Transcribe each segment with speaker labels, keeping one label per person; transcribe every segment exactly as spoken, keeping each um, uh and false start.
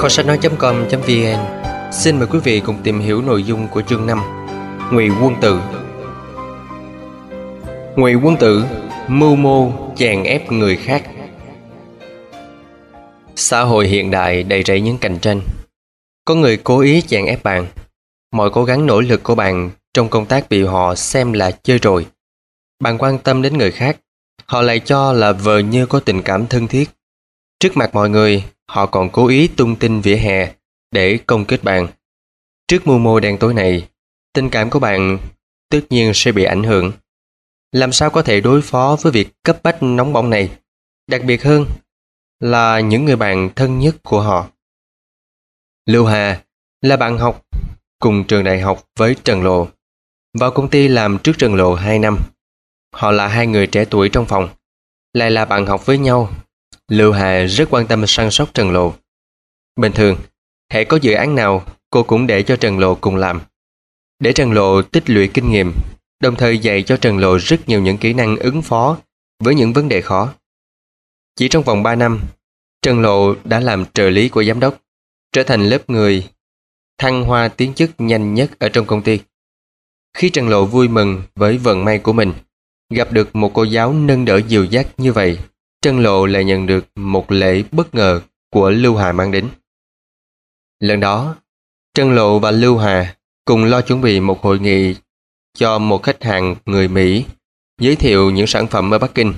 Speaker 1: Kho sách nói.com.vn xin mời quý vị cùng tìm hiểu nội dung của chương năm. Ngụy Quân Tử. Ngụy Quân Tử mưu mô chèn ép người khác. Xã hội hiện đại đầy rẫy những cạnh tranh. Có người cố ý chèn ép bạn. Mọi cố gắng nỗ lực của bạn trong công tác bị họ xem là chơi rồi. Bạn quan tâm đến người khác, họ lại cho là vờ như có tình cảm thân thiết. Trước mặt mọi người, họ còn cố ý tung tin vỉa hè để công kích bạn. Trước mưu mô đen tối này, tình cảm của bạn tất nhiên sẽ bị ảnh hưởng. Làm sao có thể đối phó với việc cấp bách nóng bỏng này, đặc biệt hơn là những người bạn thân nhất của họ? Lưu Hà là bạn học cùng trường đại học với Trần Lộ. Vào công ty làm trước Trần Lộ hai năm. Họ là hai người trẻ tuổi trong phòng, lại là bạn học với nhau. Lưu Hà rất quan tâm săn sóc Trần Lộ. Bình thường, hễ có dự án nào, cô cũng để cho Trần Lộ cùng làm. Để Trần Lộ tích lũy kinh nghiệm, đồng thời dạy cho Trần Lộ rất nhiều những kỹ năng ứng phó với những vấn đề khó. Chỉ trong vòng ba năm, Trần Lộ đã làm trợ lý của giám đốc, trở thành lớp người thăng hoa tiến chức nhanh nhất ở trong công ty. Khi Trần Lộ vui mừng với vận may của mình, gặp được một cô giáo nâng đỡ dìu dắt như vậy, Trần Lộ lại nhận được một lễ bất ngờ của Lưu Hà mang đến. Lần đó, Trần Lộ và Lưu Hà cùng lo chuẩn bị một hội nghị cho một khách hàng người Mỹ giới thiệu những sản phẩm ở Bắc Kinh.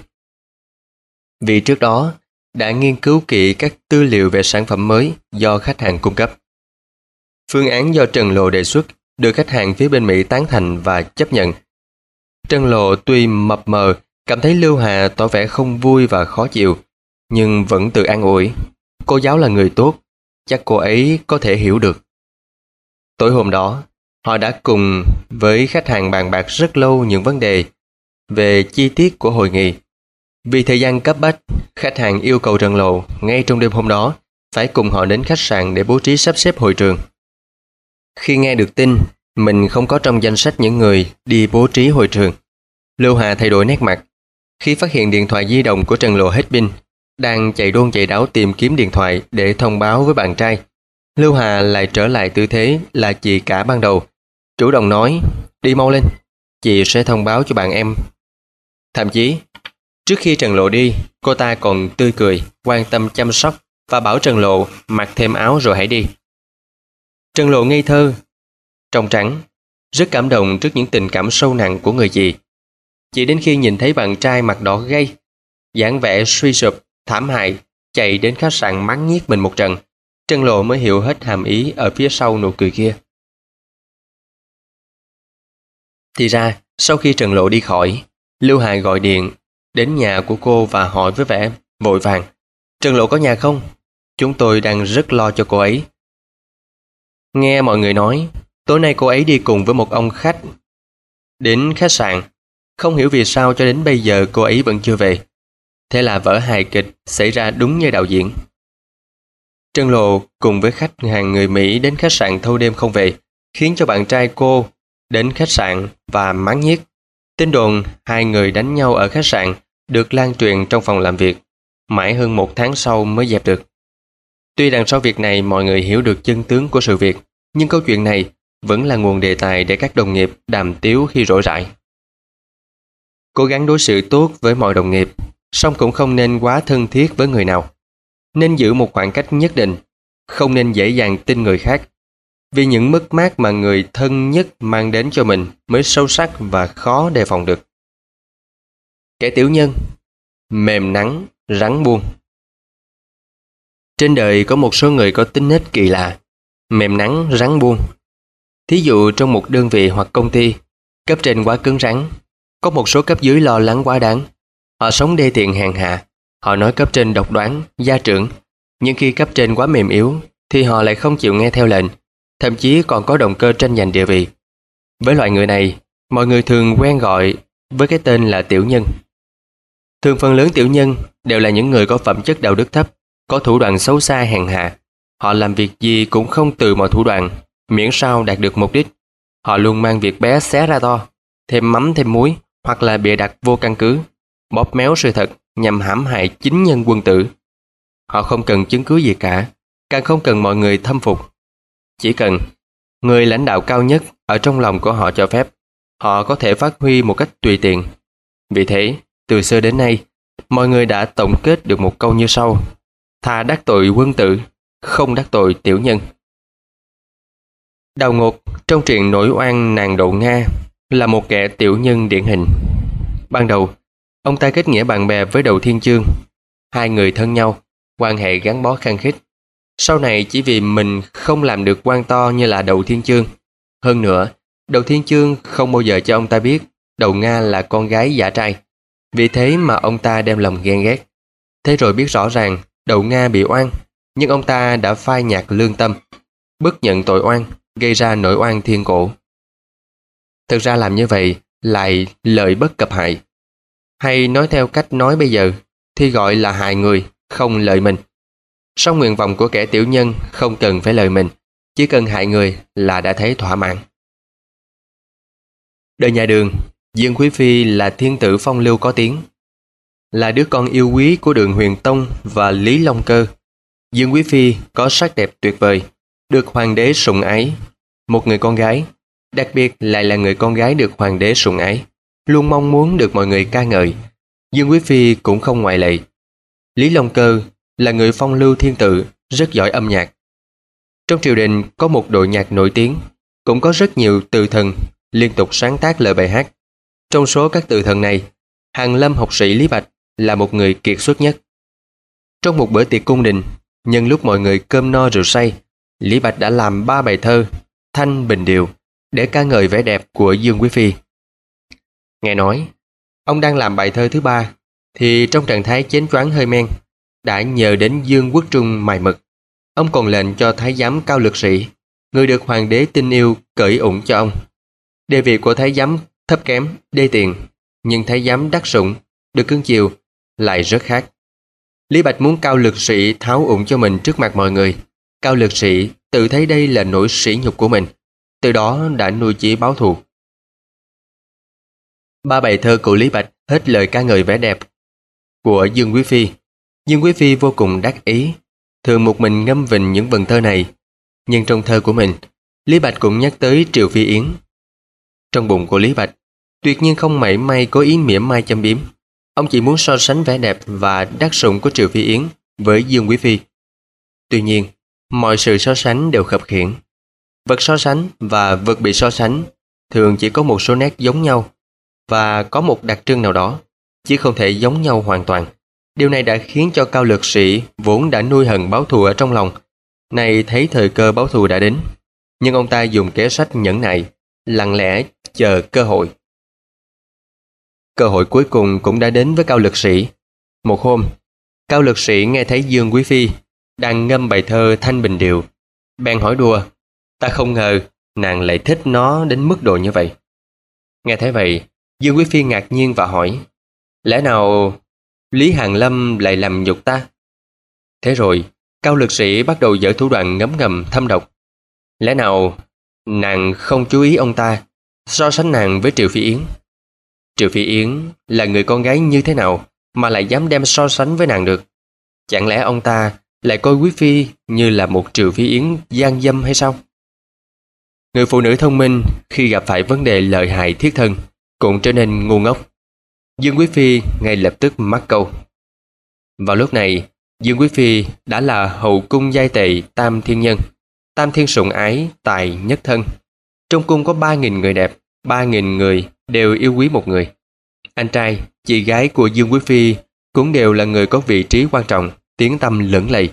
Speaker 1: Vì trước đó đã nghiên cứu kỹ các tư liệu về sản phẩm mới do khách hàng cung cấp. Phương án do Trần Lộ đề xuất được khách hàng phía bên Mỹ tán thành và chấp nhận. Trần Lộ tuy mập mờ cảm thấy Lưu Hà tỏ vẻ không vui và khó chịu, nhưng vẫn tự an ủi. Cô giáo là người tốt, chắc cô ấy có thể hiểu được. Tối hôm đó, họ đã cùng với khách hàng bàn bạc rất lâu những vấn đề về chi tiết của hội nghị. Vì thời gian cấp bách, khách hàng yêu cầu Trần Lộ ngay trong đêm hôm đó phải cùng họ đến khách sạn để bố trí sắp xếp hội trường. Khi nghe được tin mình không có trong danh sách những người đi bố trí hội trường, Lưu Hà thay đổi nét mặt. Khi phát hiện điện thoại di động của Trần Lộ hết pin, đang chạy đôn chạy đáo tìm kiếm điện thoại để thông báo với bạn trai, Lưu Hà lại trở lại tư thế là chị cả ban đầu, chủ động nói: đi mau lên, chị sẽ thông báo cho bạn em. Thậm chí, trước khi Trần Lộ đi, cô ta còn tươi cười, quan tâm chăm sóc và bảo Trần Lộ mặc thêm áo rồi hãy đi. Trần Lộ ngây thơ, trong trắng, rất cảm động trước những tình cảm sâu nặng của người chị. Chỉ đến khi nhìn thấy bạn trai mặt đỏ gay, dáng vẻ suy sụp, thảm hại, chạy đến khách sạn mắng nhiếc mình một trận, Trần Lộ mới hiểu hết hàm ý ở phía sau nụ cười kia. Thì ra, sau khi Trần Lộ đi khỏi, Lưu Hà gọi điện đến nhà của cô và hỏi với vẻ vội vàng: Trần Lộ có nhà không? Chúng tôi đang rất lo cho cô ấy. Nghe mọi người nói, tối nay cô ấy đi cùng với một ông khách đến khách sạn. Không hiểu vì sao cho đến bây giờ cô ấy vẫn chưa về. Thế là vở hài kịch xảy ra đúng như đạo diễn. Trần Lộ cùng với khách hàng người Mỹ đến khách sạn thâu đêm không về, khiến cho bạn trai cô đến khách sạn và mắng nhiếc. Tin đồn hai người đánh nhau ở khách sạn được lan truyền trong phòng làm việc, mãi hơn một tháng sau mới dẹp được. Tuy đằng sau việc này mọi người hiểu được chân tướng của sự việc, nhưng câu chuyện này vẫn là nguồn đề tài để các đồng nghiệp đàm tiếu khi rỗi rãi. Cố gắng đối xử tốt với mọi đồng nghiệp, song cũng không nên quá thân thiết với người nào. Nên giữ một khoảng cách nhất định, không nên dễ dàng tin người khác. Vì những mất mát mà người thân nhất mang đến cho mình mới sâu sắc và khó đề phòng được. Kẻ tiểu nhân, mềm nắng, rắn buông. Trên đời có một số người có tính nết kỳ lạ, mềm nắng, rắn buông. Thí dụ trong một đơn vị hoặc công ty, cấp trên quá cứng rắn, có một số cấp dưới lo lắng quá đáng. Họ sống đê tiện hèn hạ, họ nói cấp trên độc đoán, gia trưởng. Nhưng khi cấp trên quá mềm yếu, thì họ lại không chịu nghe theo lệnh, thậm chí còn có động cơ tranh giành địa vị. Với loại người này, mọi người thường quen gọi với cái tên là tiểu nhân. Thường phần lớn tiểu nhân đều là những người có phẩm chất đạo đức thấp, có thủ đoạn xấu xa hèn hạ. Họ làm việc gì cũng không từ mọi thủ đoạn, miễn sao đạt được mục đích. Họ luôn mang việc bé xé ra to, thêm mắm thêm muối, hoặc là bịa đặt vô căn cứ, bóp méo sự thật nhằm hãm hại chính nhân quân tử. Họ không cần chứng cứ gì cả, càng không cần mọi người thâm phục. Chỉ cần người lãnh đạo cao nhất ở trong lòng của họ cho phép, họ có thể phát huy một cách tùy tiện. Vì thế, từ xưa đến nay, mọi người đã tổng kết được một câu như sau: thà đắc tội quân tử, không đắc tội tiểu nhân. Đào Ngột trong truyện nổi oan nàng Đậu Nga là một kẻ tiểu nhân điển hình. Ban đầu, ông ta kết nghĩa bạn bè với Đậu Thiên Chương. Hai người thân nhau, quan hệ gắn bó khăng khít. Sau này chỉ vì mình không làm được quan to như là Đậu Thiên Chương. Hơn nữa, Đậu Thiên Chương không bao giờ cho ông ta biết Đậu Nga là con gái giả trai. Vì thế mà ông ta đem lòng ghen ghét. Thế rồi biết rõ ràng Đậu Nga bị oan, nhưng ông ta đã phai nhạt lương tâm, bất nhận tội oan, gây ra nỗi oan thiên cổ. Thực ra làm như vậy lại lợi bất cập hại. Hay nói theo cách nói bây giờ thì gọi là hại người, không lợi mình. Song nguyện vọng của kẻ tiểu nhân không cần phải lợi mình, chỉ cần hại người là đã thấy thỏa mãn. Đời nhà Đường, Dương Quý Phi là thiên tử phong lưu có tiếng, là đứa con yêu quý của Đường Huyền Tông và Lý Long Cơ. Dương Quý Phi có sắc đẹp tuyệt vời, được hoàng đế sủng ái. Một người con gái, đặc biệt lại là người con gái được hoàng đế sủng ái, luôn mong muốn được mọi người ca ngợi. Dương Quý Phi cũng không ngoại lệ. Lý Long Cơ là người phong lưu thiên tử, rất giỏi âm nhạc. Trong triều đình có một đội nhạc nổi tiếng, cũng có rất nhiều từ thần liên tục sáng tác lời bài hát. Trong số các từ thần này, Hàn Lâm học sĩ Lý Bạch là một người kiệt xuất nhất. Trong một bữa tiệc cung đình, nhân lúc mọi người cơm no rượu say, Lý Bạch đã làm ba bài thơ Thanh Bình Điều để ca ngợi vẻ đẹp của Dương Quý Phi. Nghe nói, ông đang làm bài thơ thứ ba, thì trong trạng thái chén choáng hơi men, đã nhờ đến Dương Quốc Trung mài mực. Ông còn lệnh cho thái giám Cao Lực Sĩ, người được hoàng đế tin yêu, cởi ủng cho ông. Địa vị của thái giám thấp kém, đê tiện, nhưng thái giám đắc sủng, được cưng chiều, lại rất khác. Lý Bạch muốn Cao Lực Sĩ tháo ủng cho mình trước mặt mọi người. Cao Lực Sĩ tự thấy đây là nỗi sỉ nhục của mình, từ đó đã nuôi chí báo thù. Ba bài thơ của Lý Bạch hết lời ca ngợi vẻ đẹp của Dương Quý Phi. Dương Quý Phi vô cùng đắc ý, thường một mình ngâm vịnh những vần thơ này. Nhưng trong thơ của mình, Lý Bạch cũng nhắc tới Triệu Phi Yến. Trong bụng của Lý Bạch tuyệt nhiên không mảy may có ý mỉa mai châm biếm. Ông chỉ muốn so sánh vẻ đẹp và đắc sủng của Triệu Phi Yến với Dương Quý Phi. Tuy nhiên, mọi sự so sánh đều khập khiễng. Vật so sánh và vật bị so sánh thường chỉ có một số nét giống nhau và có một đặc trưng nào đó, chứ không thể giống nhau hoàn toàn. Điều này đã khiến cho Cao Lực Sĩ vốn đã nuôi hận báo thù ở trong lòng, nay thấy thời cơ báo thù đã đến, nhưng ông ta dùng kế sách nhẫn nại, lặng lẽ chờ cơ hội. Cơ hội cuối cùng cũng đã đến với Cao Lực Sĩ. Một hôm, Cao Lực Sĩ nghe thấy Dương Quý Phi đang ngâm bài thơ Thanh Bình Điều, bèn hỏi đùa: "Ta không ngờ nàng lại thích nó đến mức độ như vậy." Nghe thấy vậy, Dương Quý Phi ngạc nhiên và hỏi: "Lẽ nào Lý Hàn Lâm lại làm nhục ta?" Thế rồi, Cao Lực Sĩ bắt đầu giở thủ đoạn ngấm ngầm thâm độc. Lẽ nào nàng không chú ý ông ta, so sánh nàng với Triệu Phi Yến? Triệu Phi Yến là người con gái như thế nào mà lại dám đem so sánh với nàng được? Chẳng lẽ ông ta lại coi Quý Phi như là một Triệu Phi Yến gian dâm hay sao? Người phụ nữ thông minh khi gặp phải vấn đề lợi hại thiết thân cũng trở nên ngu ngốc. Dương Quý Phi ngay lập tức mắc câu. Vào lúc này, Dương Quý Phi đã là hậu cung giai tệ tam thiên nhân, tam thiên sủng ái tài nhất thân. Trong cung có ba nghìn người đẹp, ba nghìn người đều yêu quý một người. Anh trai, chị gái của Dương Quý Phi cũng đều là người có vị trí quan trọng, tiếng tăm lẫy lừng.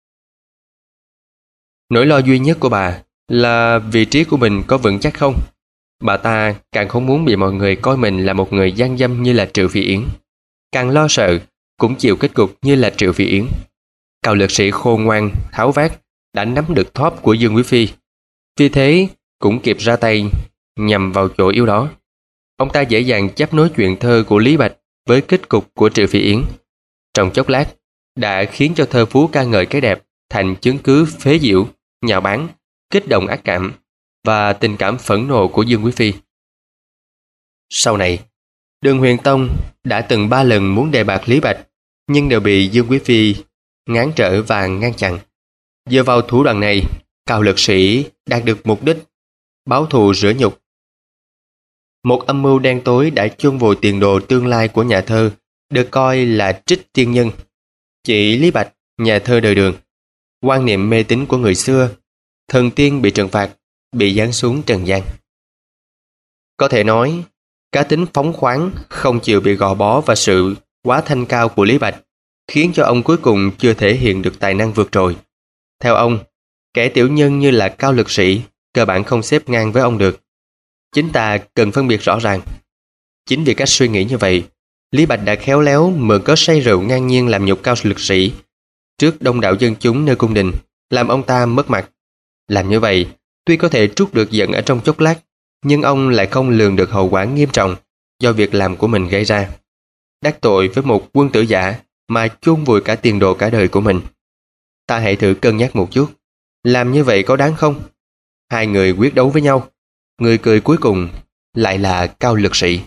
Speaker 1: Nỗi lo duy nhất của bà là vị trí của mình có vững chắc không. Bà ta càng không muốn bị mọi người coi mình là một người gian dâm như là Triệu Phi Yến, càng lo sợ cũng chịu kết cục như là Triệu Phi Yến. Cao Lực Sĩ khôn ngoan, tháo vát đã nắm được thóp của Dương Quý Phi, vì thế cũng kịp ra tay nhằm vào chỗ yếu đó. Ông ta dễ dàng chấp nối chuyện thơ của Lý Bạch với kết cục của Triệu Phi Yến. Trong chốc lát đã khiến cho thơ phú ca ngợi cái đẹp thành chứng cứ phế diễu, nhạo báng, kích động ác cảm và tình cảm phẫn nộ của Dương Quý Phi. Sau này, Đường Huyền Tông đã từng ba lần muốn đề bạt Lý Bạch, nhưng đều bị Dương Quý Phi ngáng trở và ngăn chặn. Dựa vào thủ đoạn này, Cao lực sĩ đạt được mục đích báo thù rửa nhục. Một âm mưu đen tối đã chôn vùi tiền đồ tương lai của nhà thơ, được coi là trích tiên nhân. Chị Lý Bạch, nhà thơ đời Đường, quan niệm mê tín của người xưa, thần tiên bị trừng phạt, bị giáng xuống trần gian. Có thể nói, cá tính phóng khoáng, không chịu bị gò bó và sự quá thanh cao của Lý Bạch khiến cho ông cuối cùng chưa thể hiện được tài năng vượt trội. Theo ông, kẻ tiểu nhân như là Cao lực sĩ cơ bản không xếp ngang với ông được. Chính ta cần phân biệt rõ ràng. Chính vì cách suy nghĩ như vậy, Lý Bạch đã khéo léo mượn cớ say rượu ngang nhiên làm nhục Cao lực sĩ trước đông đảo dân chúng nơi cung đình, làm ông ta mất mặt. Làm như vậy, tuy có thể trút được giận ở trong chốc lát, nhưng ông lại không lường được hậu quả nghiêm trọng do việc làm của mình gây ra. Đắc tội với một quân tử giả mà chôn vùi cả tiền đồ cả đời của mình. Ta hãy thử cân nhắc một chút, làm như vậy có đáng không? Hai người quyết đấu với nhau, người cười cuối cùng lại là Cao lực sĩ.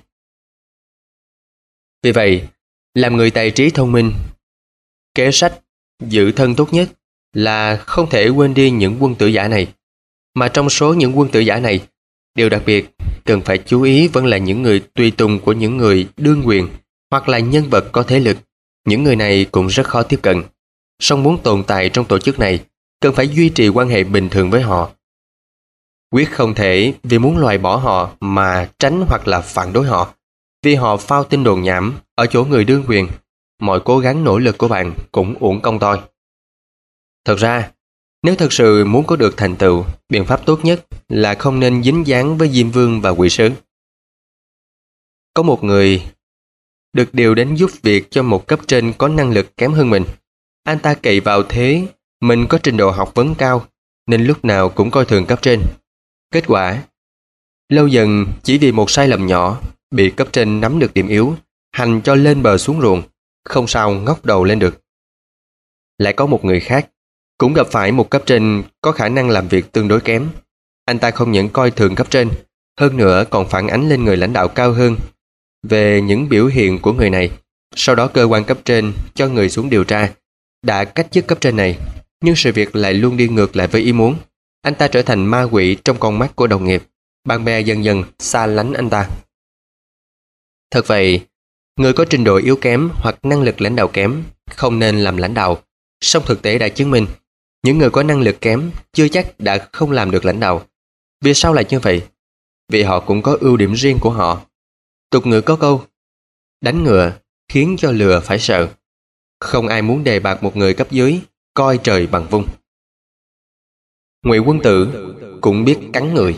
Speaker 1: Vì vậy, làm người tài trí thông minh, kế sách giữ thân tốt nhất là không thể quên đi những quân tử giả này. Mà trong số những quân tử giả này, điều đặc biệt cần phải chú ý vẫn là những người tùy tùng của những người đương quyền hoặc là nhân vật có thế lực. Những người này cũng rất khó tiếp cận. Song muốn tồn tại trong tổ chức này, cần phải duy trì quan hệ bình thường với họ. Quyết không thể vì muốn loại bỏ họ mà tránh hoặc là phản đối họ. Vì họ phao tin đồn nhảm ở chỗ người đương quyền, mọi cố gắng nỗ lực của bạn cũng uổng công thôi. Thật ra, nếu thật sự muốn có được thành tựu, biện pháp tốt nhất là không nên dính dáng với Diêm Vương và Quỷ Sứ. Có một người được điều đến giúp việc cho một cấp trên có năng lực kém hơn mình. Anh ta cậy vào thế mình có trình độ học vấn cao, nên lúc nào cũng coi thường cấp trên. Kết quả, lâu dần chỉ vì một sai lầm nhỏ, bị cấp trên nắm được điểm yếu, hành cho lên bờ xuống ruộng, không sao ngóc đầu lên được. Lại có một người khác, cũng gặp phải một cấp trên có khả năng làm việc tương đối kém. Anh ta không những coi thường cấp trên, hơn nữa còn phản ánh lên người lãnh đạo cao hơn về những biểu hiện của người này. Sau đó cơ quan cấp trên cho người xuống điều tra, đã cách chức cấp trên này, nhưng sự việc lại luôn đi ngược lại với ý muốn. Anh ta trở thành ma quỷ trong con mắt của đồng nghiệp, bạn bè dần dần xa lánh anh ta. Thật vậy, người có trình độ yếu kém hoặc năng lực lãnh đạo kém không nên làm lãnh đạo. Song thực tế đã chứng minh, những người có năng lực kém chưa chắc đã không làm được lãnh đạo. Vì sao lại như vậy? Vì họ cũng có ưu điểm riêng của họ. Tục ngữ có câu, đánh ngựa khiến cho lừa phải sợ. Không ai muốn đề bạt một người cấp dưới coi trời bằng vung. Ngụy Quân Tử cũng biết cắn người.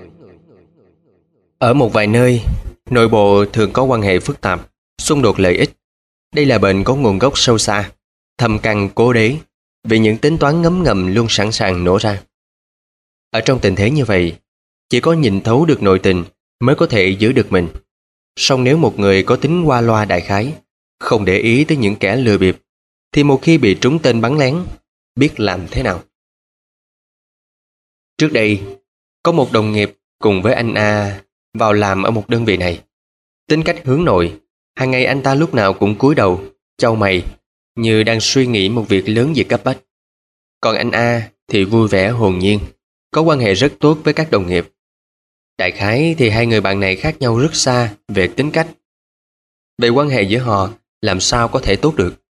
Speaker 1: Ở một vài nơi, nội bộ thường có quan hệ phức tạp, xung đột lợi ích. Đây là bệnh có nguồn gốc sâu xa, thâm căn cố đế, vì những tính toán ngấm ngầm luôn sẵn sàng nổ ra. Ở trong tình thế như vậy, chỉ có nhìn thấu được nội tình mới có thể giữ được mình. Song nếu một người có tính qua loa đại khái, không để ý tới những kẻ lừa bịp, thì một khi bị trúng tên bắn lén, biết làm thế nào? Trước đây, có một đồng nghiệp cùng với anh A vào làm ở một đơn vị này. Tính cách hướng nội, hàng ngày anh ta lúc nào cũng cúi đầu, chau mày, như đang suy nghĩ một việc lớn gì cấp bách. Còn anh A thì vui vẻ hồn nhiên, có quan hệ rất tốt với các đồng nghiệp. Đại khái thì hai người bạn này khác nhau rất xa về tính cách. Về quan hệ giữa họ làm sao có thể tốt được?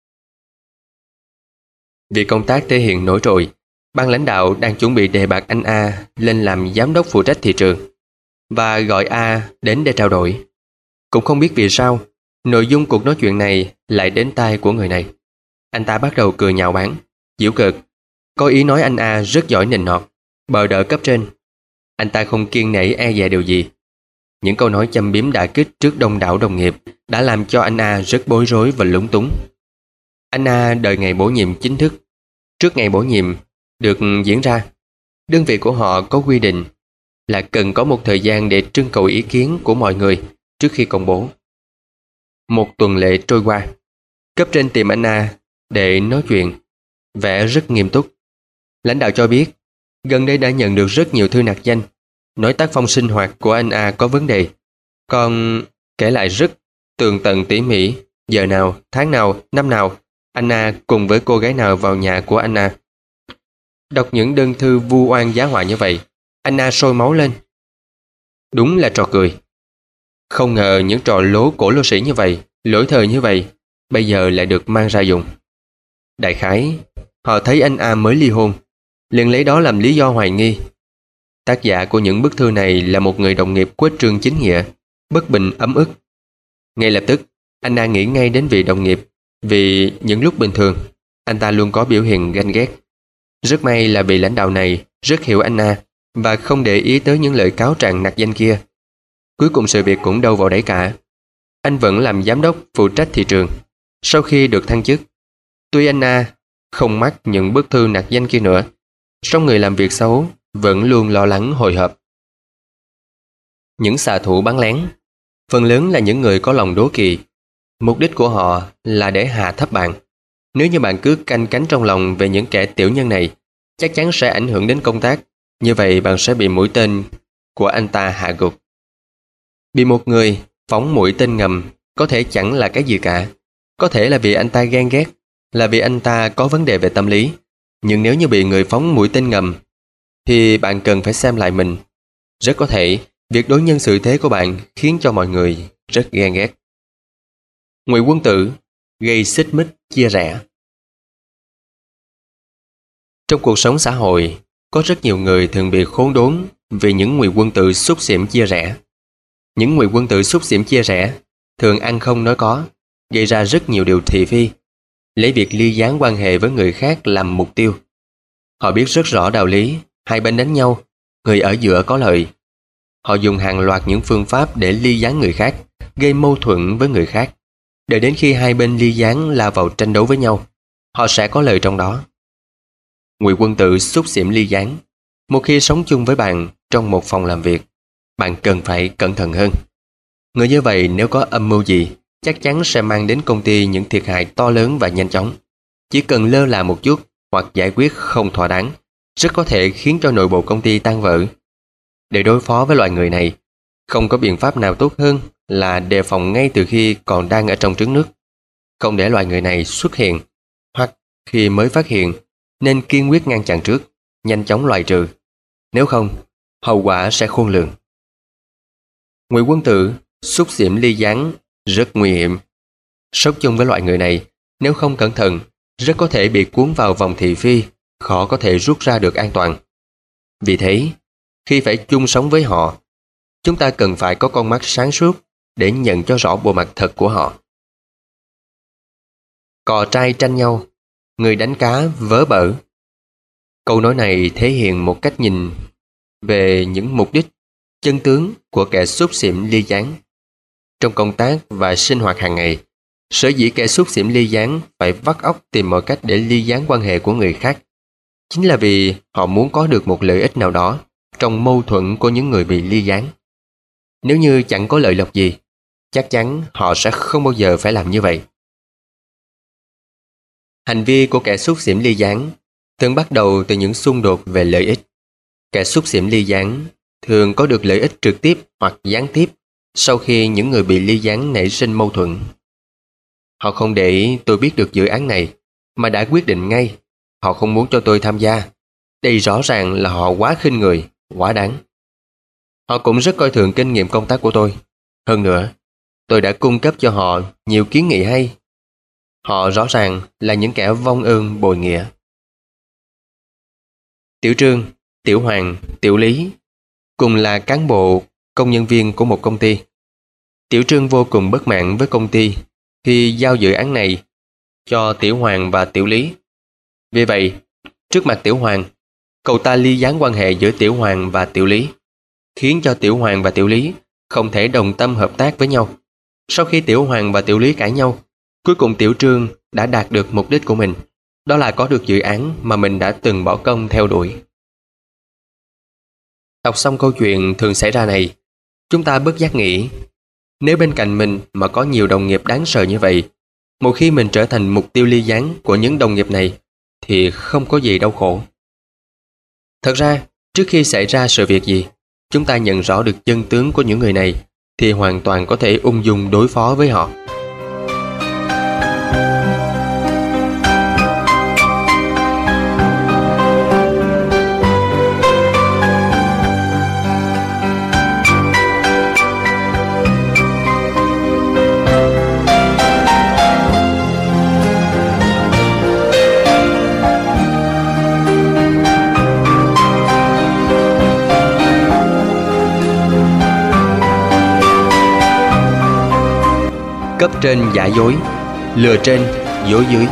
Speaker 1: Vì công tác thể hiện nổi trội, ban lãnh đạo đang chuẩn bị đề bạt anh A lên làm giám đốc phụ trách thị trường và gọi A đến để trao đổi. Cũng không biết vì sao, nội dung cuộc nói chuyện này lại đến tai của người này. Anh ta bắt đầu cười nhạo báng, giễu cợt, có ý nói anh A rất giỏi nịnh nọt, bợ đỡ cấp trên. Anh ta không kiêng nể e dè điều gì. Những câu nói châm biếm đả kích trước đông đảo đồng nghiệp đã làm cho anh A rất bối rối và lúng túng. Anh A đợi ngày bổ nhiệm chính thức. Trước ngày bổ nhiệm được diễn ra, đơn vị của họ có quy định là cần có một thời gian để trưng cầu ý kiến của mọi người trước khi công bố. Một tuần lễ trôi qua, cấp trên tìm anh A để nói chuyện, vẻ rất nghiêm túc. Lãnh đạo cho biết, gần đây đã nhận được rất nhiều thư nạc danh, nói tác phong sinh hoạt của anh A có vấn đề, còn kể lại rất tường tận tỉ mỉ, giờ nào, tháng nào, năm nào, anh A cùng với cô gái nào vào nhà của anh A. Đọc những đơn thư vu oan giá họa như vậy, Anna sôi máu lên. Đúng là trò cười. Không ngờ những trò lố cổ lô sĩ như vậy, lỗi thời như vậy, bây giờ lại được mang ra dùng. Đại khái, họ thấy anh A mới ly hôn, liền lấy đó làm lý do hoài nghi. Tác giả của những bức thư này là một người đồng nghiệp quết trương chính nghĩa, bất bình ấm ức. Ngay lập tức, Anna nghĩ ngay đến vị đồng nghiệp, vì những lúc bình thường, anh ta luôn có biểu hiện ganh ghét. Rất may là vị lãnh đạo này rất hiểu Anna và không để ý tới những lời cáo trạng nặc danh kia. Cuối cùng sự việc cũng đâu vào đấy cả. Anh vẫn làm giám đốc phụ trách thị trường. Sau khi được thăng chức, tuy Anna không mắc những bức thư nặc danh kia nữa, song người làm việc xấu vẫn luôn lo lắng hồi hộp. Những xạ thủ bắn lén, phần lớn là những người có lòng đố kỵ. Mục đích của họ là để hạ thấp bạn. Nếu như bạn cứ canh cánh trong lòng về những kẻ tiểu nhân này, chắc chắn sẽ ảnh hưởng đến công tác. Như vậy bạn sẽ bị mũi tên của anh ta hạ gục. Bị một người phóng mũi tên ngầm có thể chẳng là cái gì cả. Có thể là vì anh ta ghen ghét, là vì anh ta có vấn đề về tâm lý. Nhưng nếu như bị người phóng mũi tên ngầm, thì bạn cần phải xem lại mình. Rất có thể, việc đối nhân xử thế của bạn khiến cho mọi người rất ghen ghét. Ngụy Quân Tử gây xích mích chia rẽ. Trong cuộc sống xã hội, có rất nhiều người thường bị khốn đốn vì những ngụy quân tử xúc xỉm chia rẽ. Những ngụy quân tử xúc xỉm chia rẽ thường ăn không nói có, gây ra rất nhiều điều thị phi, lấy việc ly gián quan hệ với người khác làm mục tiêu. Họ biết rất rõ đạo lý, hai bên đánh nhau, người ở giữa có lợi. Họ dùng hàng loạt những phương pháp để ly gián người khác, gây mâu thuẫn với người khác. Đợi đến khi hai bên ly gián la vào tranh đấu với nhau, họ sẽ có lợi trong đó. Ngụy quân tử xúc xỉm ly gián. Một khi sống chung với bạn trong một phòng làm việc, bạn cần phải cẩn thận hơn. Người như vậy nếu có âm mưu gì, chắc chắn sẽ mang đến công ty những thiệt hại to lớn và nhanh chóng. Chỉ cần lơ là một chút hoặc giải quyết không thỏa đáng, rất có thể khiến cho nội bộ công ty tan vỡ. Để đối phó với loại người này, không có biện pháp nào tốt hơn là đề phòng ngay từ khi còn đang ở trong trứng nước. Không để loại người này xuất hiện, hoặc khi mới phát hiện, nên kiên quyết ngăn chặn trước, nhanh chóng loại trừ. Nếu không, hậu quả sẽ khôn lường. Ngụy quân tử xúc xỉm ly gián rất nguy hiểm. Sống chung với loại người này, nếu không cẩn thận, rất có thể bị cuốn vào vòng thị phi, khó có thể rút ra được an toàn. Vì thế, khi phải chung sống với họ, chúng ta cần phải có con mắt sáng suốt để nhận cho rõ bộ mặt thật của họ. Cò trai tranh nhau, người đánh cá vớ bở. Câu nói này thể hiện một cách nhìn về những mục đích, chân tướng của kẻ xúc xỉm ly gián. Trong công tác và sinh hoạt hàng ngày, sở dĩ kẻ xúc xỉm ly gián phải vắt óc tìm mọi cách để ly gián quan hệ của người khác, chính là vì họ muốn có được một lợi ích nào đó trong mâu thuẫn của những người bị ly gián. Nếu như chẳng có lợi lộc gì, chắc chắn họ sẽ không bao giờ phải làm như vậy. Hành vi của kẻ xúc xỉm ly gián thường bắt đầu từ những xung đột về lợi ích. Kẻ xúc xỉm ly gián thường có được lợi ích trực tiếp hoặc gián tiếp sau khi những người bị ly gián nảy sinh mâu thuẫn. Họ không để tôi biết được dự án này, mà đã quyết định ngay. Họ không muốn cho tôi tham gia. Đây rõ ràng là họ quá khinh người, quá đáng. Họ cũng rất coi thường kinh nghiệm công tác của tôi. Hơn nữa, tôi đã cung cấp cho họ nhiều kiến nghị hay. Họ rõ ràng là những kẻ vong ơn bội nghĩa. Tiểu Trương, Tiểu Hoàng, Tiểu Lý cùng là cán bộ, công nhân viên của một công ty. Tiểu Trương vô cùng bất mãn với công ty khi giao dự án này cho Tiểu Hoàng và Tiểu Lý. Vì vậy, trước mặt Tiểu Hoàng, cậu ta ly gián quan hệ giữa Tiểu Hoàng và Tiểu Lý, khiến cho Tiểu Hoàng và Tiểu Lý không thể đồng tâm hợp tác với nhau. Sau khi Tiểu Hoàng và Tiểu Lý cãi nhau, cuối cùng Tiểu Trương đã đạt được mục đích của mình, đó là có được dự án mà mình đã từng bỏ công theo đuổi. Đọc xong câu chuyện thường xảy ra này, chúng ta bất giác nghĩ, nếu bên cạnh mình mà có nhiều đồng nghiệp đáng sợ như vậy, một khi mình trở thành mục tiêu ly gián của những đồng nghiệp này, thì không có gì đau khổ. Thật ra, trước khi xảy ra sự việc gì, chúng ta nhận rõ được chân tướng của những người này, thì hoàn toàn có thể ung dung đối phó với họ. Cấp trên giả dối, lừa trên, dối dưới.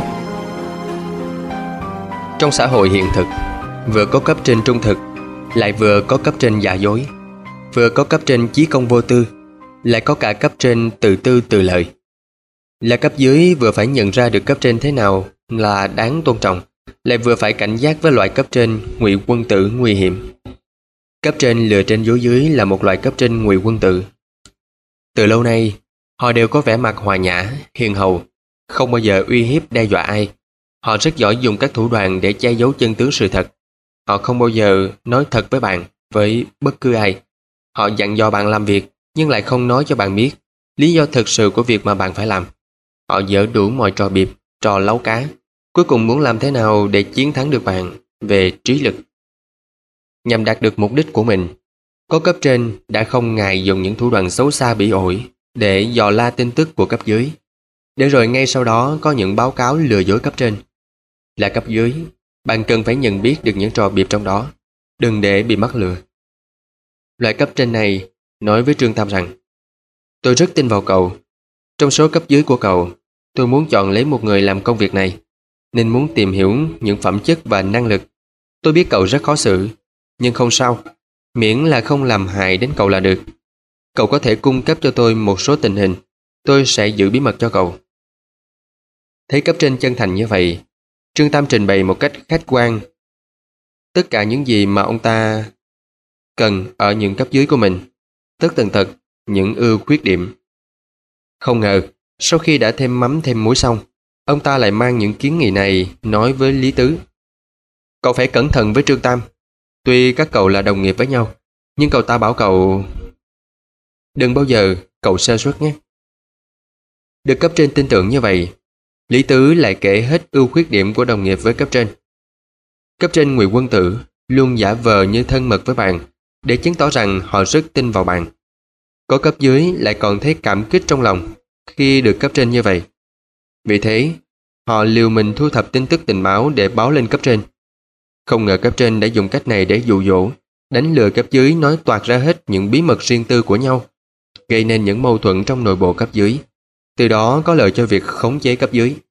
Speaker 1: Trong xã hội hiện thực, vừa có cấp trên trung thực, lại vừa có cấp trên giả dối. Vừa có cấp trên chí công vô tư, lại có cả cấp trên tự tư tự lợi. Là cấp dưới vừa phải nhận ra được cấp trên thế nào là đáng tôn trọng, lại vừa phải cảnh giác với loại cấp trên ngụy quân tử nguy hiểm. Cấp trên lừa trên dối dưới là một loại cấp trên ngụy quân tử. Từ lâu nay, họ đều có vẻ mặt hòa nhã, hiền hậu, không bao giờ uy hiếp đe dọa ai. Họ rất giỏi dùng các thủ đoạn để che giấu chân tướng sự thật. Họ không bao giờ nói thật với bạn, với bất cứ ai. Họ dặn dò bạn làm việc, nhưng lại không nói cho bạn biết lý do thực sự của việc mà bạn phải làm. Họ giở đủ mọi trò biệp, trò láu cá, cuối cùng muốn làm thế nào để chiến thắng được bạn về trí lực. Nhằm đạt được mục đích của mình, có cấp trên đã không ngại dùng những thủ đoạn xấu xa bỉ ổi để dò la tin tức của cấp dưới, để rồi ngay sau đó có những báo cáo lừa dối cấp trên. Là cấp dưới, bạn cần phải nhận biết được những trò biệp trong đó, đừng để bị mắc lừa. Loại cấp trên này nói với Trương Tam rằng: tôi rất tin vào cậu. Trong số cấp dưới của cậu, tôi muốn chọn lấy một người làm công việc này, nên muốn tìm hiểu những phẩm chất và năng lực. Tôi biết cậu rất khó xử, nhưng không sao, miễn là không làm hại đến cậu là được. Cậu có thể cung cấp cho tôi một số tình hình, tôi sẽ giữ bí mật cho cậu. Thấy cấp trên chân thành như vậy, Trương Tam trình bày một cách khách quan tất cả những gì mà ông ta cần ở những cấp dưới của mình, tất tần tật những ưu khuyết điểm. Không ngờ, sau khi đã thêm mắm thêm muối xong, ông ta lại mang những kiến nghị này nói với Lý Tứ. Cậu phải cẩn thận với Trương Tam. Tuy các cậu là đồng nghiệp với nhau, nhưng cậu ta bảo cậu đừng bao giờ cậu sơ suất nhé. Được cấp trên tin tưởng như vậy, Lý Tứ lại kể hết ưu khuyết điểm của đồng nghiệp với cấp trên. Cấp trên ngụy quân tử luôn giả vờ như thân mật với bạn để chứng tỏ rằng họ rất tin vào bạn. Có cấp dưới lại còn thấy cảm kích trong lòng khi được cấp trên như vậy. Vì thế, họ liều mình thu thập tin tức tình báo để báo lên cấp trên. Không ngờ cấp trên đã dùng cách này để dụ dỗ, đánh lừa cấp dưới nói toạc ra hết những bí mật riêng tư của nhau, gây nên những mâu thuẫn trong nội bộ cấp dưới, từ đó có lợi cho việc khống chế cấp dưới.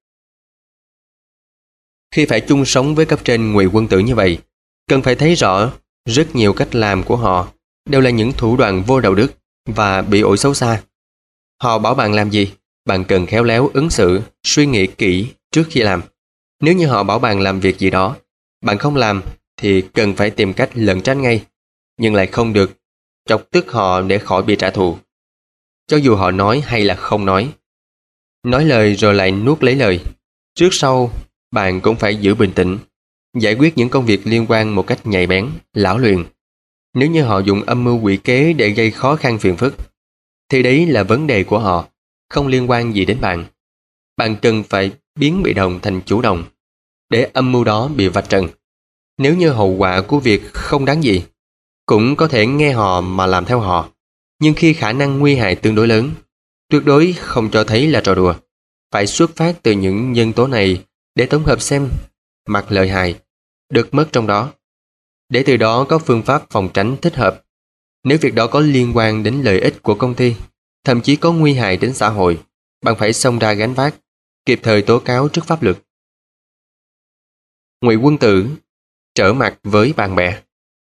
Speaker 1: Khi phải chung sống với cấp trên ngụy quân tử như vậy, cần phải thấy rõ rất nhiều cách làm của họ đều là những thủ đoạn vô đạo đức và bị ổi xấu xa. Họ bảo bạn làm gì, bạn cần khéo léo ứng xử, suy nghĩ kỹ trước khi làm. Nếu như họ bảo bạn làm việc gì đó, bạn không làm thì cần phải tìm cách lẩn tránh ngay, nhưng lại không được chọc tức họ để khỏi bị trả thù. Cho dù họ nói hay là không nói. Nói lời rồi lại nuốt lấy lời. Trước sau, bạn cũng phải giữ bình tĩnh, giải quyết những công việc liên quan một cách nhạy bén, lão luyện. Nếu như họ dùng âm mưu quỷ kế để gây khó khăn phiền phức, thì đấy là vấn đề của họ, không liên quan gì đến bạn. Bạn cần phải biến bị động thành chủ động, để âm mưu đó bị vạch trần. Nếu như hậu quả của việc không đáng gì, cũng có thể nghe họ mà làm theo họ. Nhưng khi khả năng nguy hại tương đối lớn, tuyệt đối không cho thấy là trò đùa. Phải xuất phát từ những nhân tố này để tổng hợp xem mặt lợi hại, được mất trong đó, để từ đó có phương pháp phòng tránh thích hợp. Nếu việc đó có liên quan đến lợi ích của công ty, thậm chí có nguy hại đến xã hội, bạn phải xông ra gánh vác, kịp thời tố cáo trước pháp luật. Ngụy quân tử trở mặt với bạn bè.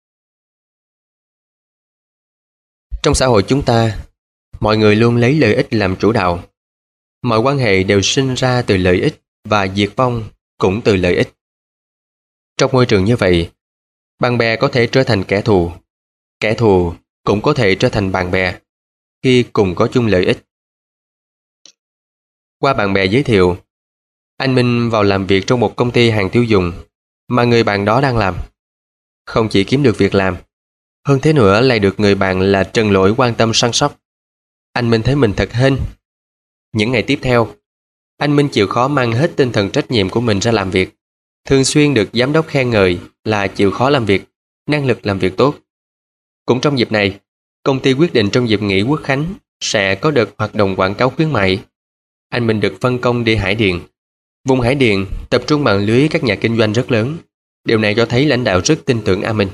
Speaker 1: Trong xã hội chúng ta, mọi người luôn lấy lợi ích làm chủ đạo. Mọi quan hệ đều sinh ra từ lợi ích và diệt vong cũng từ lợi ích. Trong môi trường như vậy, bạn bè có thể trở thành kẻ thù, kẻ thù cũng có thể trở thành bạn bè khi cùng có chung lợi ích. Qua bạn bè giới thiệu, anh Minh vào làm việc trong một công ty hàng tiêu dùng mà người bạn đó đang làm. Không chỉ kiếm được việc làm, hơn thế nữa lại được người bạn là Trần Lỗi quan tâm săn sóc. Anh Minh thấy mình thật hên. Những ngày tiếp theo, anh Minh chịu khó mang hết tinh thần trách nhiệm của mình ra làm việc, thường xuyên được giám đốc khen ngợi là chịu khó làm việc, năng lực làm việc tốt. Cũng trong dịp này, công ty quyết định trong dịp nghỉ Quốc khánh sẽ có đợt hoạt động quảng cáo khuyến mại. Anh Minh được phân công đi Hải Điền. Vùng Hải Điền tập trung mạng lưới các nhà kinh doanh rất lớn. Điều này cho thấy lãnh đạo rất tin tưởng A Minh.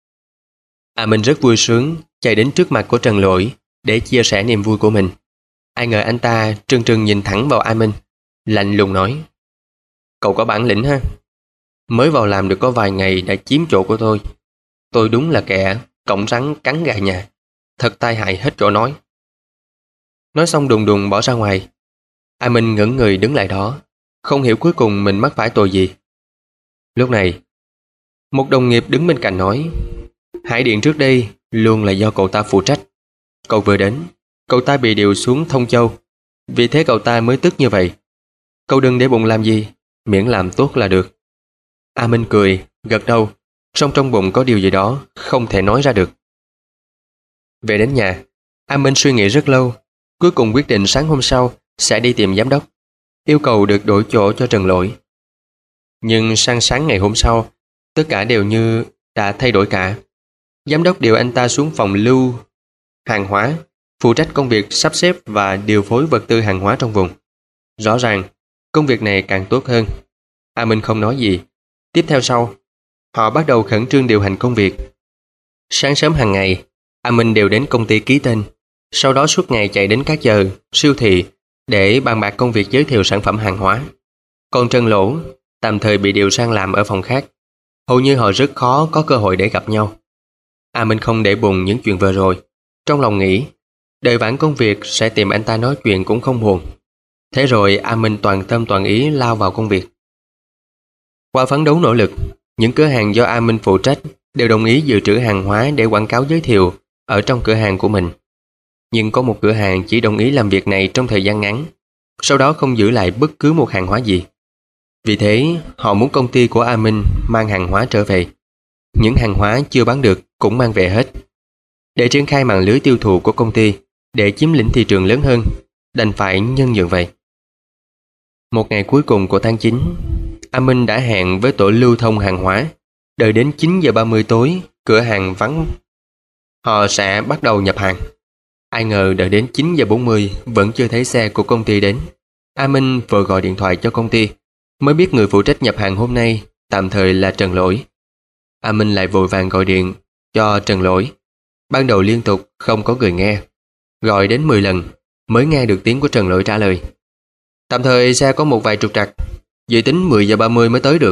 Speaker 1: A Minh rất vui sướng chạy đến trước mặt của Trần Lỗi để chia sẻ niềm vui của mình. Ai ngờ anh ta trừng trừng nhìn thẳng vào A Minh, lạnh lùng nói: Cậu có bản lĩnh ha. Mới vào làm được có vài ngày đã chiếm chỗ của tôi. Tôi đúng là kẻ cổng rắn cắn gà nhà. Thật tai hại hết chỗ nói. Nói xong đùng đùng bỏ ra ngoài. A Minh ngẩn người đứng lại đó, không hiểu cuối cùng mình mắc phải tội gì. Lúc này, một đồng nghiệp đứng bên cạnh nói: Hải Điện trước đây luôn là do cậu ta phụ trách. Cậu vừa đến, cậu ta bị điều xuống Thông Châu. Vì thế cậu ta mới tức như vậy. Cậu đừng để bụng làm gì, miễn làm tốt là được. A Minh cười, gật đầu, song trong bụng có điều gì đó không thể nói ra được. Về đến nhà, A Minh suy nghĩ rất lâu, cuối cùng quyết định sáng hôm sau sẽ đi tìm giám đốc, yêu cầu được đổi chỗ cho Trần Lỗi. Nhưng sang sáng ngày hôm sau, tất cả đều như đã thay đổi cả. Giám đốc điều anh ta xuống phòng lưu hàng hóa, phụ trách công việc sắp xếp và điều phối vật tư hàng hóa trong vùng. Rõ ràng, công việc này càng tốt hơn. A Minh không nói gì. Tiếp theo sau, họ bắt đầu khẩn trương điều hành công việc. Sáng sớm hàng ngày, A Minh đều đến công ty ký tên, sau đó suốt ngày chạy đến các chợ, siêu thị để bàn bạc công việc giới thiệu sản phẩm hàng hóa. Còn Trần Lỗ tạm thời bị điều sang làm ở phòng khác. Hầu như họ rất khó có cơ hội để gặp nhau. A Minh không để bụng những chuyện vừa rồi, trong lòng nghĩ đợi vãn công việc sẽ tìm anh ta nói chuyện cũng không buồn. Thế rồi A Minh toàn tâm toàn ý lao vào công việc. Qua phấn đấu nỗ lực, những cửa hàng do A Minh phụ trách đều đồng ý dự trữ hàng hóa để quảng cáo giới thiệu ở trong cửa hàng của mình. Nhưng có một cửa hàng chỉ đồng ý làm việc này trong thời gian ngắn, sau đó không giữ lại bất cứ một hàng hóa gì. Vì thế, họ muốn công ty của A Minh mang hàng hóa trở về. Những hàng hóa chưa bán được cũng mang về hết. Để triển khai mạng lưới tiêu thụ của công ty, để chiếm lĩnh thị trường lớn hơn, đành phải nhân nhượng vậy. Một ngày cuối cùng của tháng chín, A Minh đã hẹn với tổ lưu thông hàng hóa. Đợi đến chín giờ ba mươi tối, cửa hàng vắng, họ sẽ bắt đầu nhập hàng. Ai ngờ đợi đến chín giờ bốn mươi vẫn chưa thấy xe của công ty đến. A Minh vừa gọi điện thoại cho công ty, mới biết người phụ trách nhập hàng hôm nay tạm thời là Trần Lỗi. A Minh lại vội vàng gọi điện cho Trần Lỗi. Ban đầu liên tục không có người nghe, gọi đến mười lần mới nghe được tiếng của Trần Lỗi trả lời: Tạm thời xe có một vài trục trặc, dự tính mười giờ ba mươi mới tới được.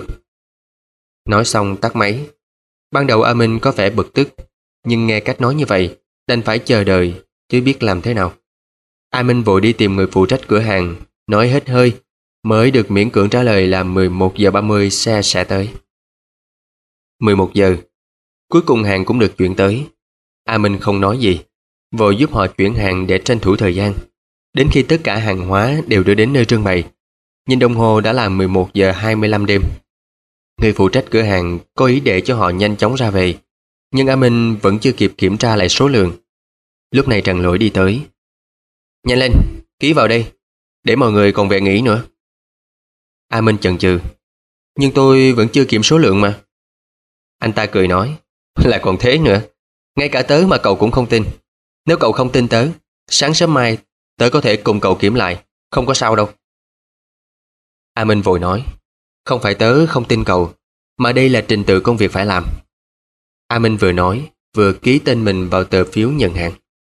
Speaker 1: Nói xong tắt máy. Ban đầu A Minh có vẻ bực tức, nhưng nghe cách nói như vậy, đành phải chờ đợi, chứ biết làm thế nào. A Minh vội đi tìm người phụ trách cửa hàng, nói hết hơi, mới được miễn cưỡng trả lời là mười một giờ ba mươi xe sẽ tới. mười một giờ, cuối cùng hàng cũng được chuyển tới. A Minh không nói gì, vội giúp họ chuyển hàng để tranh thủ thời gian. Đến khi tất cả hàng hóa đều đưa đến nơi trưng bày, nhìn đồng hồ đã là mười một giờ hai mươi lăm đêm. Người phụ trách cửa hàng có ý để cho họ nhanh chóng ra về, nhưng A Minh vẫn chưa kịp kiểm tra lại số lượng. Lúc này Trần Lỗi đi tới. Nhanh lên, ký vào đây, để mọi người còn về nghỉ nữa. A Minh chần chừ. Nhưng tôi vẫn chưa kiểm số lượng mà. Anh ta cười nói, là còn thế nữa, ngay cả tớ mà cậu cũng không tin. Nếu cậu không tin tớ, sáng sớm mai tớ có thể cùng cậu kiểm lại, không có sao đâu. A Minh vội nói, không phải tớ không tin cậu, mà đây là trình tự công việc phải làm. A Minh vừa nói, vừa ký tên mình vào tờ phiếu nhận hàng.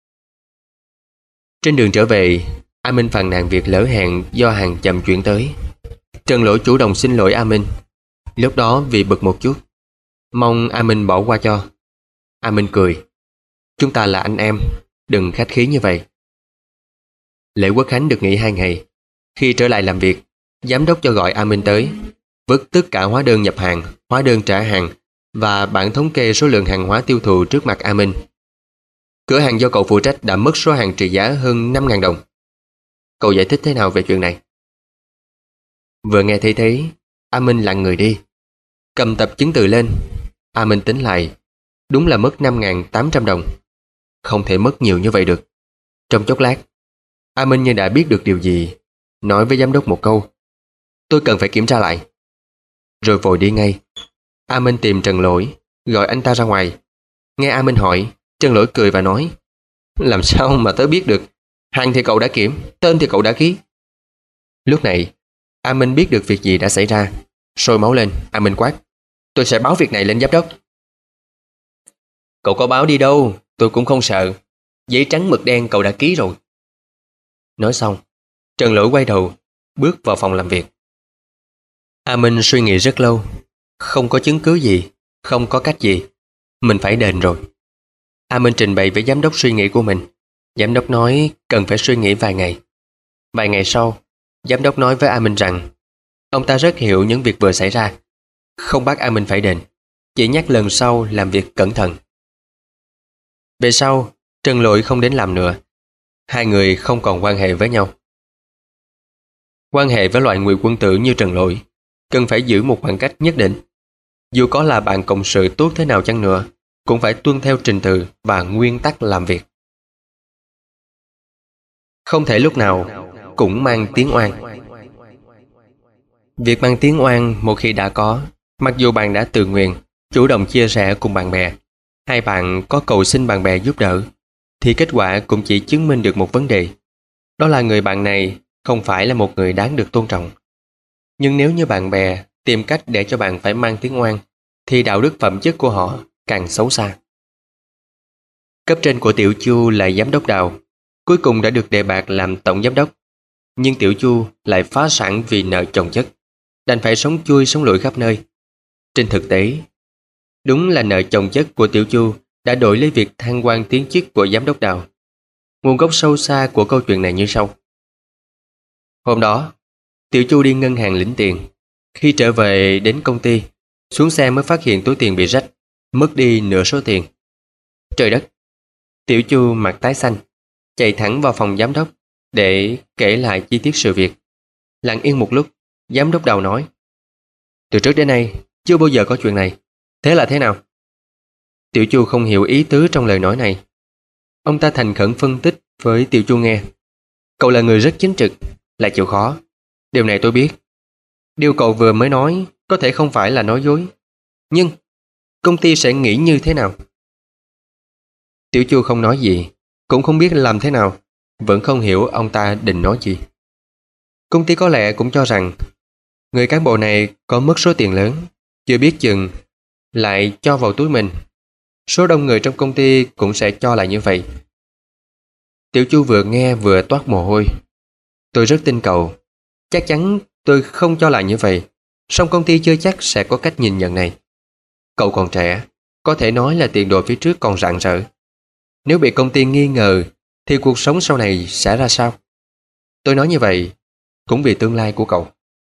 Speaker 1: Trên đường trở về, A Minh phàn nàn việc lỡ hẹn do hàng chậm chuyển tới. Trần Lỗi chủ động xin lỗi A Minh. Lúc đó vì bực một chút, mong A Minh bỏ qua cho. A Minh cười, chúng ta là anh em, đừng khách khí như vậy. Lễ Quốc Khánh được nghỉ hai ngày. Khi trở lại làm việc, giám đốc cho gọi A Minh tới, vứt tất cả hóa đơn nhập hàng, hóa đơn trả hàng và bản thống kê số lượng hàng hóa tiêu thụ trước mặt A Minh. Cửa hàng do cậu phụ trách đã mất số hàng trị giá hơn năm nghìn đồng. Cậu giải thích thế nào về chuyện này? Vừa nghe thấy thế, A Minh lặng người đi, cầm tập chứng từ lên. A Minh tính lại, đúng là mất năm nghìn tám trăm đồng. Không thể mất nhiều như vậy được. Trong chốc lát, A Minh như đã biết được điều gì, nói với giám đốc một câu, tôi cần phải kiểm tra lại. Rồi vội đi ngay. A Minh tìm Trần Lỗi, gọi anh ta ra ngoài. Nghe A Minh hỏi, Trần Lỗi cười và nói, làm sao mà tớ biết được, hàng thì cậu đã kiểm, tên thì cậu đã ký. Lúc này, A Minh biết được việc gì đã xảy ra. Sôi máu lên, A Minh quát, tôi sẽ báo việc này lên giám đốc. Cậu có báo đi đâu, tôi cũng không sợ. Giấy trắng mực đen cậu đã ký rồi. Nói xong, Trần Lỗi quay đầu, bước vào phòng làm việc. A Minh suy nghĩ rất lâu. Không có chứng cứ gì, không có cách gì. Mình phải đền rồi. A Minh trình bày với giám đốc suy nghĩ của mình. Giám đốc nói cần phải suy nghĩ vài ngày. Vài ngày sau, giám đốc nói với A Minh rằng ông ta rất hiểu những việc vừa xảy ra. Không bắt A Minh phải đền, chỉ nhắc lần sau làm việc cẩn thận. Về sau, Trần Lỗi không đến làm nữa. Hai người không còn quan hệ với nhau. Quan hệ với loại người quân tử như Trần Lỗi cần phải giữ một khoảng cách nhất định. Dù có là bạn cộng sự tốt thế nào chăng nữa, cũng phải tuân theo trình tự và nguyên tắc làm việc. Không thể lúc nào cũng mang tiếng oan. Việc mang tiếng oan một khi đã có, mặc dù bạn đã tự nguyện, chủ động chia sẻ cùng bạn bè, hai bạn có cầu xin bạn bè giúp đỡ, thì kết quả cũng chỉ chứng minh được một vấn đề. Đó là người bạn này không phải là một người đáng được tôn trọng. Nhưng nếu như bạn bè tìm cách để cho bạn phải mang tiếng oan, thì đạo đức phẩm chất của họ càng xấu xa. Cấp trên của Tiểu Chu là giám đốc Đào, cuối cùng đã được đề bạt làm tổng giám đốc. Nhưng Tiểu Chu lại phá sản vì nợ chồng chất, đành phải sống chui sống lủi khắp nơi. Trên thực tế, đúng là nợ chồng chất của Tiểu Chu đã đổi lấy việc thăng quan tiến chức của giám đốc Đào. Nguồn gốc sâu xa của câu chuyện này như sau. Hôm đó, Tiểu Chu đi ngân hàng lĩnh tiền. Khi trở về đến công ty, xuống xe mới phát hiện túi tiền bị rách, mất đi nửa số tiền. Trời đất! Tiểu Chu mặt tái xanh, chạy thẳng vào phòng giám đốc để kể lại chi tiết sự việc. Lặng yên một lúc, giám đốc Đào nói: từ trước đến nay, chưa bao giờ có chuyện này. Thế là thế nào? Tiểu Chu không hiểu ý tứ trong lời nói này. Ông ta thành khẩn phân tích với Tiểu Chu nghe. Cậu là người rất chính trực, lại chịu khó. Điều này tôi biết. Điều cậu vừa mới nói có thể không phải là nói dối. Nhưng công ty sẽ nghĩ như thế nào? Tiểu Chu không nói gì, cũng không biết làm thế nào, vẫn không hiểu ông ta định nói gì. Công ty có lẽ cũng cho rằng người cán bộ này có mất số tiền lớn, chưa biết chừng lại cho vào túi mình. Số đông người trong công ty cũng sẽ cho lại như vậy. Tiểu Chu vừa nghe vừa toát mồ hôi. Tôi rất tin cậu. Chắc chắn tôi không cho lại như vậy. Song công ty chưa chắc sẽ có cách nhìn nhận này. Cậu còn trẻ, có thể nói là tiền đồ phía trước còn rạng rỡ. Nếu bị công ty nghi ngờ, thì cuộc sống sau này sẽ ra sao? Tôi nói như vậy cũng vì tương lai của cậu.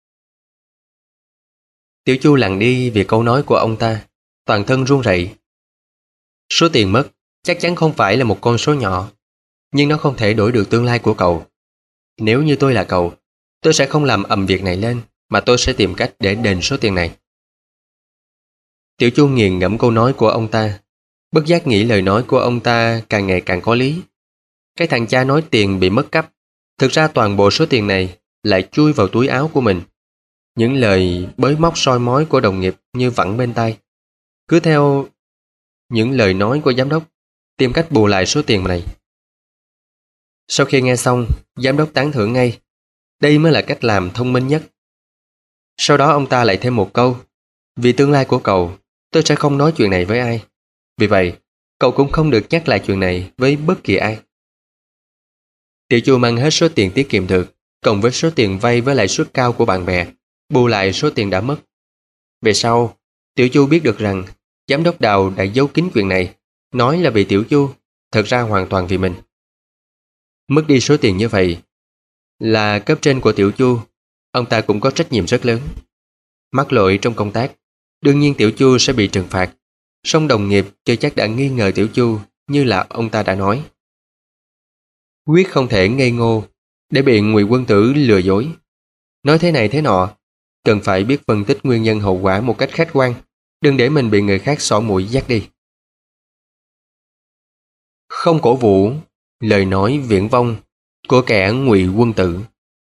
Speaker 1: Tiểu Chu lặng đi vì câu nói của ông ta, toàn thân run rẩy. Số tiền mất chắc chắn không phải là một con số nhỏ, nhưng nó không thể đổi được tương lai của cậu. Nếu như tôi là cậu, tôi sẽ không làm ầm việc này lên, mà tôi sẽ tìm cách để đền số tiền này. Tiểu Chu nghiền ngẫm câu nói của ông ta, bất giác nghĩ lời nói của ông ta càng ngày càng có lý. Cái thằng cha nói tiền bị mất cắp, thực ra toàn bộ số tiền này lại chui vào túi áo của mình. Những lời bới móc soi mói của đồng nghiệp như vẳng bên tai. Cứ theo những lời nói của giám đốc, tìm cách bù lại số tiền này. Sau khi nghe xong, giám đốc tán thưởng ngay. Đây mới là cách làm thông minh nhất. Sau đó ông ta lại thêm một câu: vì tương lai của cậu, tôi sẽ không nói chuyện này với ai. Vì vậy, cậu cũng không được nhắc lại chuyện này với bất kỳ ai. Tiểu Chu mang hết số tiền tiết kiệm được, cộng với số tiền vay với lãi suất cao của bạn bè, bù lại số tiền đã mất. Về sau, Tiểu Chu biết được rằng giám đốc Đào đã giấu kín chuyện này, nói là vì Tiểu Chu, thật ra hoàn toàn vì mình. Mất đi số tiền như vậy, là cấp trên của Tiểu Chu, ông ta cũng có trách nhiệm rất lớn. Mắc lỗi trong công tác, đương nhiên Tiểu Chu sẽ bị trừng phạt. Song đồng nghiệp chưa chắc đã nghi ngờ Tiểu Chu như là ông ta đã nói. Quyết không thể ngây ngô để bị Ngụy Quân Tử lừa dối. Nói thế này thế nọ, cần phải biết phân tích nguyên nhân hậu quả một cách khách quan, đừng để mình bị người khác xỏ mũi dắt đi. Không cổ vũ lời nói viển vông của kẻ Ngụy Quân Tử.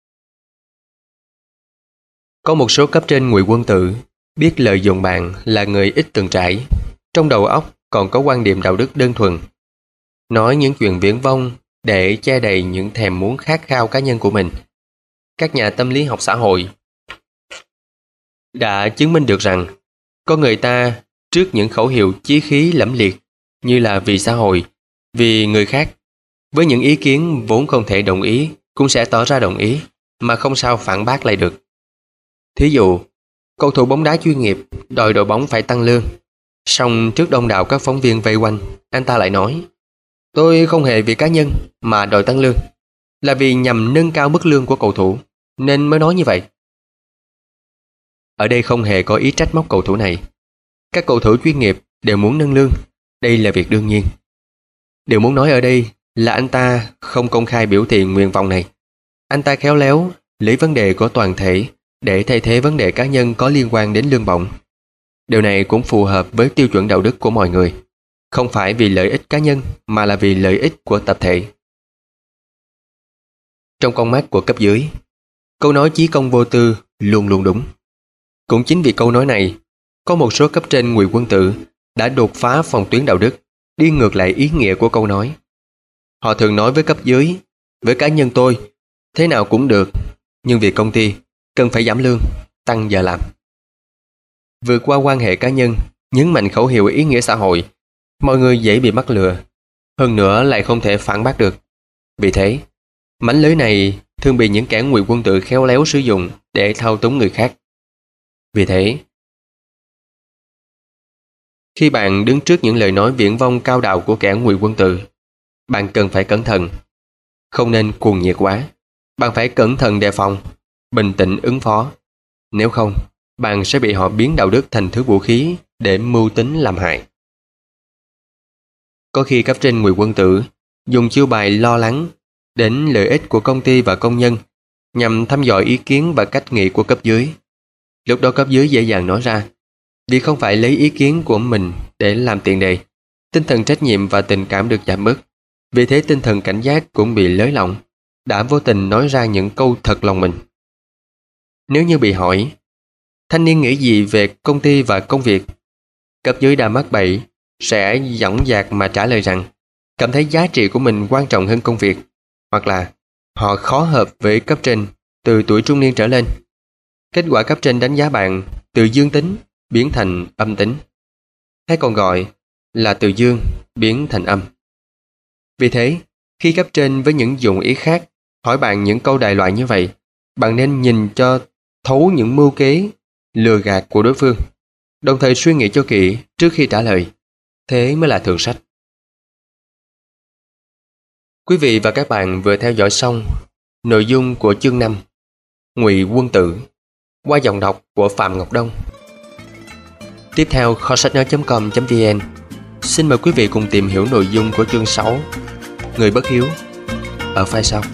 Speaker 1: Có một số cấp trên Ngụy Quân Tử biết lợi dụng bạn là người ít từng trải, trong đầu óc còn có quan điểm đạo đức đơn thuần, nói những chuyện viển vông để che đầy những thèm muốn khát khao cá nhân của mình. Các nhà tâm lý học xã hội đã chứng minh được rằng con người ta trước những khẩu hiệu chí khí lẫm liệt như là vì xã hội, vì người khác, với những ý kiến vốn không thể đồng ý cũng sẽ tỏ ra đồng ý, mà không sao phản bác lại được. Thí dụ, cầu thủ bóng đá chuyên nghiệp đòi đội bóng phải tăng lương. Song trước đông đảo các phóng viên vây quanh, anh ta lại nói: tôi không hề vì cá nhân mà đòi tăng lương, là vì nhằm nâng cao mức lương của cầu thủ, nên mới nói như vậy. Ở đây không hề có ý trách móc cầu thủ này. Các cầu thủ chuyên nghiệp đều muốn nâng lương, đây là việc đương nhiên. Điều muốn nói ở đây là anh ta không công khai biểu thị nguyện vọng này. Anh ta khéo léo lấy vấn đề của toàn thể để thay thế vấn đề cá nhân có liên quan đến lương bổng. Điều này cũng phù hợp với tiêu chuẩn đạo đức của mọi người, không phải vì lợi ích cá nhân mà là vì lợi ích của tập thể. Trong con mắt của cấp dưới, câu nói chí công vô tư luôn luôn đúng. Cũng chính vì câu nói này, có một số cấp trên Ngụy Quân Tử đã đột phá phòng tuyến đạo đức, đi ngược lại ý nghĩa của câu nói. Họ thường nói với cấp dưới: với cá nhân tôi, thế nào cũng được, nhưng vì công ty, cần phải giảm lương, tăng giờ làm. Vượt qua quan hệ cá nhân, nhấn mạnh khẩu hiệu ý nghĩa xã hội, mọi người dễ bị mắc lừa, hơn nữa lại không thể phản bác được. Vì thế, mánh lưới này thường bị những kẻ Ngụy Quân Tử khéo léo sử dụng để thao túng người khác. Vì thế, khi bạn đứng trước những lời nói viển vông cao đạo của kẻ Ngụy Quân Tử, bạn cần phải cẩn thận. Không nên cuồng nhiệt quá. Bạn phải cẩn thận đề phòng, bình tĩnh ứng phó. Nếu không, bạn sẽ bị họ biến đạo đức thành thứ vũ khí để mưu tính làm hại. Có khi cấp trên Ngụy Quân Tử dùng chiêu bài lo lắng đến lợi ích của công ty và công nhân nhằm thăm dò ý kiến và cách nghĩ của cấp dưới. Lúc đó cấp dưới dễ dàng nói ra, vì không phải lấy ý kiến của mình để làm tiền đề, tinh thần trách nhiệm và tình cảm được giảm bớt. Vì thế tinh thần cảnh giác cũng bị lới lỏng, đã vô tình nói ra những câu thật lòng mình. Nếu như bị hỏi, thanh niên nghĩ gì về công ty và công việc, cấp dưới đã mắc bẫy sẽ dõng dạc mà trả lời rằng cảm thấy giá trị của mình quan trọng hơn công việc, hoặc là họ khó hợp với cấp trên từ tuổi trung niên trở lên. Kết quả cấp trên đánh giá bạn từ dương tính biến thành âm tính, hay còn gọi là từ dương biến thành âm. Vì thế, khi cấp trên với những dụng ý khác hỏi bạn những câu đại loại như vậy, bạn nên nhìn cho thấu những mưu kế lừa gạt của đối phương, đồng thời suy nghĩ cho kỹ trước khi trả lời. Thế mới là thượng sách. Quý vị và các bạn vừa theo dõi xong nội dung của chương năm Ngụy Quân Tử qua giọng đọc của Phạm Ngọc Đông. Tiếp theo, kho sách nói chấm com chấm vn xin mời quý vị cùng tìm hiểu nội dung của chương sáu Người bất hiếu ở file sau.